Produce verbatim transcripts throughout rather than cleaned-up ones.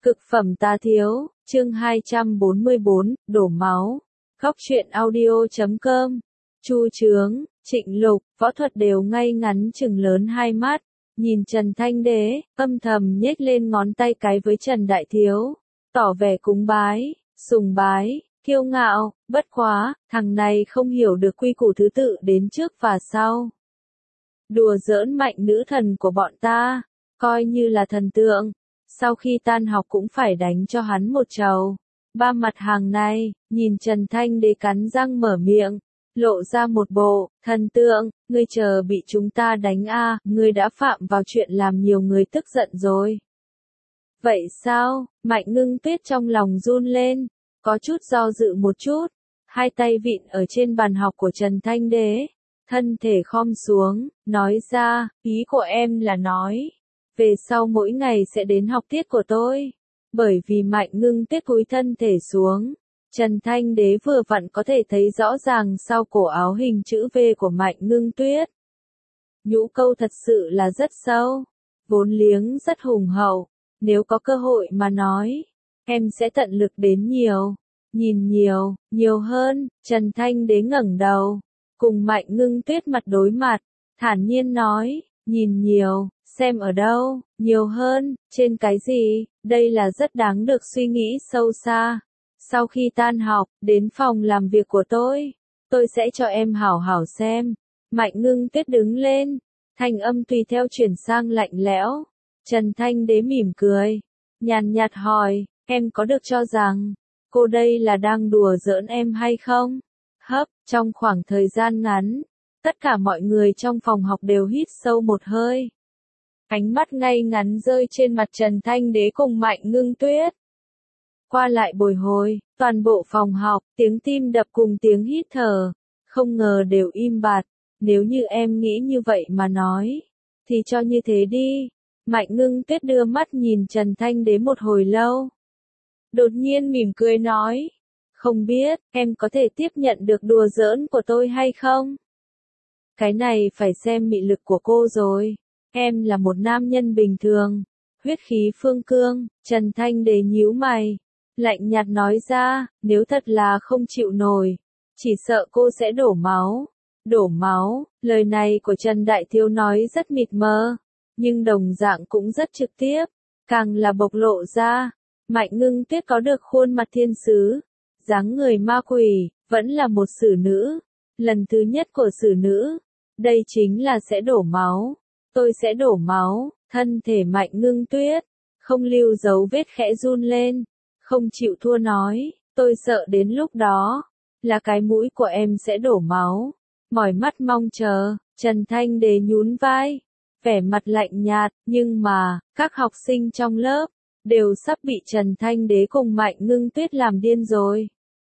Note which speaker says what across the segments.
Speaker 1: Cực phẩm tá thiếu, chương hai trăm bốn mươi bốn, đổ máu. Góc truyện audio chấm com. Chu Chướng, Trịnh Lục, võ thuật đều ngay ngắn chừng lớn hai mắt, nhìn Trần Thanh Đế, âm thầm nhếch lên ngón tay cái với Trần Đại Thiếu, tỏ vẻ cúng bái, sùng bái, kiêu ngạo, bất quá, thằng này không hiểu được quy củ thứ tự đến trước và sau. Đùa giỡn mạnh nữ thần của bọn ta, coi như là thần tượng. Sau khi tan học cũng phải đánh cho hắn một trầu. Ba mặt hàng này, nhìn Trần Thanh Đế cắn răng mở miệng, lộ ra một bộ, thần tượng, ngươi chờ bị chúng ta đánh a, à, ngươi đã phạm vào chuyện làm nhiều người tức giận rồi. Vậy sao? Mạnh Ngưng Tuyết trong lòng run lên, có chút do dự một chút, hai tay vịn ở trên bàn học của Trần Thanh Đế, thân thể khom xuống, nói ra, ý của em là nói. Về sau mỗi ngày sẽ đến học tiết của tôi. Bởi vì Mạnh Ngưng Tuyết cúi thân thể xuống, Trần Thanh Đế vừa vặn có thể thấy rõ ràng sau cổ áo hình chữ V của Mạnh Ngưng Tuyết. Nhũ câu thật sự là rất sâu, vốn liếng rất hùng hậu, nếu có cơ hội mà nói, em sẽ tận lực đến nhiều, nhìn nhiều, nhiều hơn. Trần Thanh Đế ngẩng đầu, cùng Mạnh Ngưng Tuyết mặt đối mặt, thản nhiên nói, nhìn nhiều. Xem ở đâu, nhiều hơn, trên cái gì, đây là rất đáng được suy nghĩ sâu xa. Sau khi tan học, đến phòng làm việc của tôi, tôi sẽ cho em hảo hảo xem. Mạnh Ngưng Tuyết đứng lên, thanh âm tùy theo chuyển sang lạnh lẽo. Trần Thanh Đế mỉm cười, nhàn nhạt hỏi, em có được cho rằng, cô đây là đang đùa giỡn em hay không? Hấp, trong khoảng thời gian ngắn, tất cả mọi người trong phòng học đều hít sâu một hơi. Ánh mắt ngay ngắn rơi trên mặt Trần Thanh Đế cùng Mạnh Ngưng Tuyết. Qua lại bồi hồi, toàn bộ phòng học, tiếng tim đập cùng tiếng hít thở, không ngờ đều im bặt. Nếu như em nghĩ như vậy mà nói, thì cho như thế đi. Mạnh Ngưng Tuyết đưa mắt nhìn Trần Thanh Đế một hồi lâu. Đột nhiên mỉm cười nói, không biết, em có thể tiếp nhận được đùa giỡn của tôi hay không? Cái này phải xem mị lực của cô rồi. Em là một nam nhân bình thường, huyết khí phương cương. Trần Thanh Đế nhíu mày, lạnh nhạt nói ra, nếu thật là không chịu nổi, chỉ sợ cô sẽ đổ máu. Đổ máu, lời này của Trần Đại Thiếu nói rất mịt mờ, nhưng đồng dạng cũng rất trực tiếp, càng là bộc lộ ra. Mạnh Ngưng Tuyết có được khuôn mặt thiên sứ, dáng người ma quỷ, vẫn là một xử nữ, lần thứ nhất của xử nữ, đây chính là sẽ đổ máu. Tôi sẽ đổ máu. Thân thể Mạnh Ngưng Tuyết không lưu dấu vết khẽ run lên, không chịu thua nói, tôi sợ đến lúc đó, là cái mũi của em sẽ đổ máu. Mỏi mắt mong chờ. Trần Thanh Đế nhún vai, vẻ mặt lạnh nhạt, nhưng mà, các học sinh trong lớp, đều sắp bị Trần Thanh Đế cùng Mạnh Ngưng Tuyết làm điên rồi.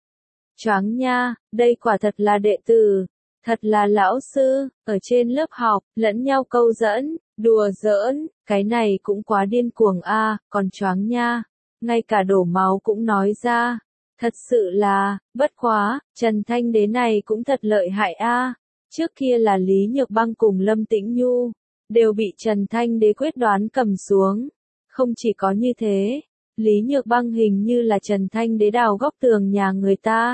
Speaker 1: Choáng nha, đây quả thật là đệ tử. Thật là lão sư, ở trên lớp học, lẫn nhau câu dẫn, đùa giỡn, cái này cũng quá điên cuồng a, à, còn choáng nha, ngay cả đổ máu cũng nói ra, thật sự là, bất quá, Trần Thanh Đế này cũng thật lợi hại a, à. Trước kia là Lý Nhược Băng cùng Lâm Tĩnh Nhu, đều bị Trần Thanh Đế quyết đoán cầm xuống, không chỉ có như thế, Lý Nhược Băng hình như là Trần Thanh Đế đào góc tường nhà người ta.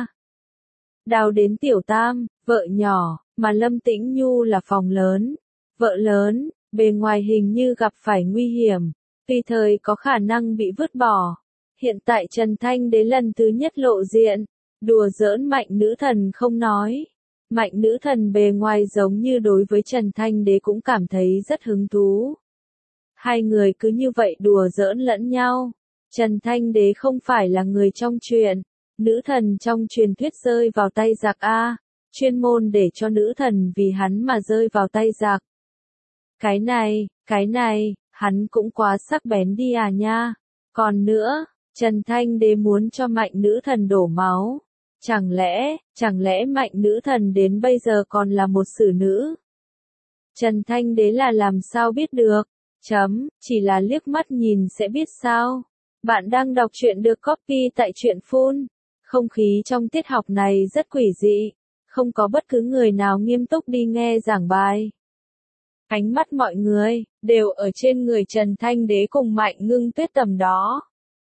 Speaker 1: Đào đến tiểu tam, vợ nhỏ, mà Lâm Tĩnh Nhu là phòng lớn, vợ lớn, bề ngoài hình như gặp phải nguy hiểm, tùy thời có khả năng bị vứt bỏ. Hiện tại Trần Thanh Đế lần thứ nhất lộ diện, đùa giỡn Mạnh nữ thần không nói. Mạnh nữ thần bề ngoài giống như đối với Trần Thanh Đế cũng cảm thấy rất hứng thú. Hai người cứ như vậy đùa giỡn lẫn nhau. Trần Thanh Đế không phải là người trong truyền. Nữ thần trong truyền thuyết rơi vào tay giặc a, chuyên môn để cho nữ thần vì hắn mà rơi vào tay giặc. Cái này, cái này, hắn cũng quá sắc bén đi à nha. Còn nữa, Trần Thanh Đế muốn cho Mạnh nữ thần đổ máu. Chẳng lẽ, chẳng lẽ Mạnh nữ thần đến bây giờ còn là một xử nữ? Trần Thanh Đế là làm sao biết được? Chấm, chỉ là liếc mắt nhìn sẽ biết sao? Bạn đang đọc truyện được copy tại truyện phun. Không khí trong tiết học này rất quỷ dị, không có bất cứ người nào nghiêm túc đi nghe giảng bài. Ánh mắt mọi người đều ở trên người Trần Thanh Đế cùng Mạnh Ngưng Tuyết tầm đó.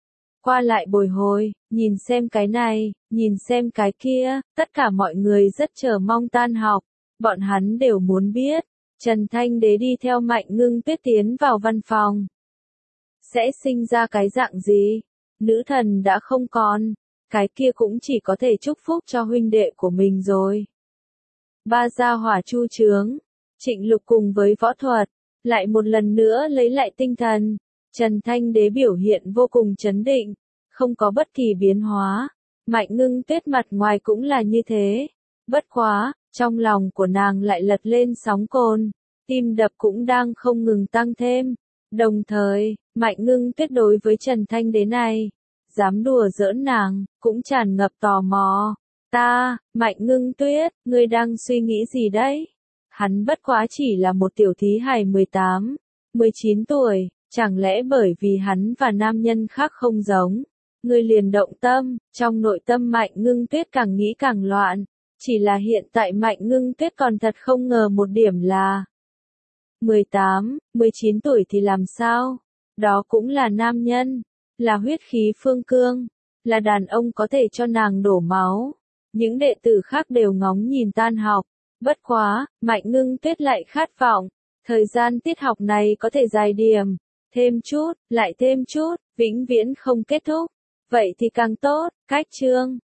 Speaker 1: qua lại bồi hồi, nhìn xem cái này, nhìn xem cái kia, tất cả mọi người rất chờ mong tan học. Bọn hắn đều muốn biết, Trần Thanh Đế đi theo Mạnh Ngưng Tuyết tiến vào văn phòng. Sẽ sinh ra cái dạng gì? Nữ thần đã không còn, cái kia cũng chỉ có thể chúc phúc cho huynh đệ của mình rồi. Ba gia hỏa chu trướng, Trịnh Lục cùng với võ thuật, lại một lần nữa lấy lại tinh thần. Trần Thanh Đế biểu hiện vô cùng chấn định, không có bất kỳ biến hóa. Mạnh Ngưng Tuyết mặt ngoài cũng là như thế. Bất quá, trong lòng của nàng lại lật lên sóng cồn, tim đập cũng đang không ngừng tăng thêm. Đồng thời, Mạnh Ngưng Tuyết đối với Trần Thanh Đế này, dám đùa giỡn nàng, cũng tràn ngập tò mò. Ta, Mạnh Ngưng Tuyết, ngươi đang suy nghĩ gì đấy? Hắn bất quá chỉ là một tiểu thí hài mười tám, mười chín tuổi, chẳng lẽ bởi vì hắn và nam nhân khác không giống, ngươi liền động tâm? Trong nội tâm Mạnh Ngưng Tuyết càng nghĩ càng loạn, chỉ là hiện tại Mạnh Ngưng Tuyết còn thật không ngờ một điểm là mười tám, mười chín tuổi thì làm sao? Đó cũng là nam nhân, là huyết khí phương cương, là đàn ông có thể cho nàng đổ máu. Những đệ tử khác đều ngóng nhìn tan học. Bất quá, Mạnh Ngưng Tuyết lại khát vọng, thời gian tiết học này có thể dài điểm, thêm chút, lại thêm chút, vĩnh viễn không kết thúc. Vậy thì càng tốt. Cách chương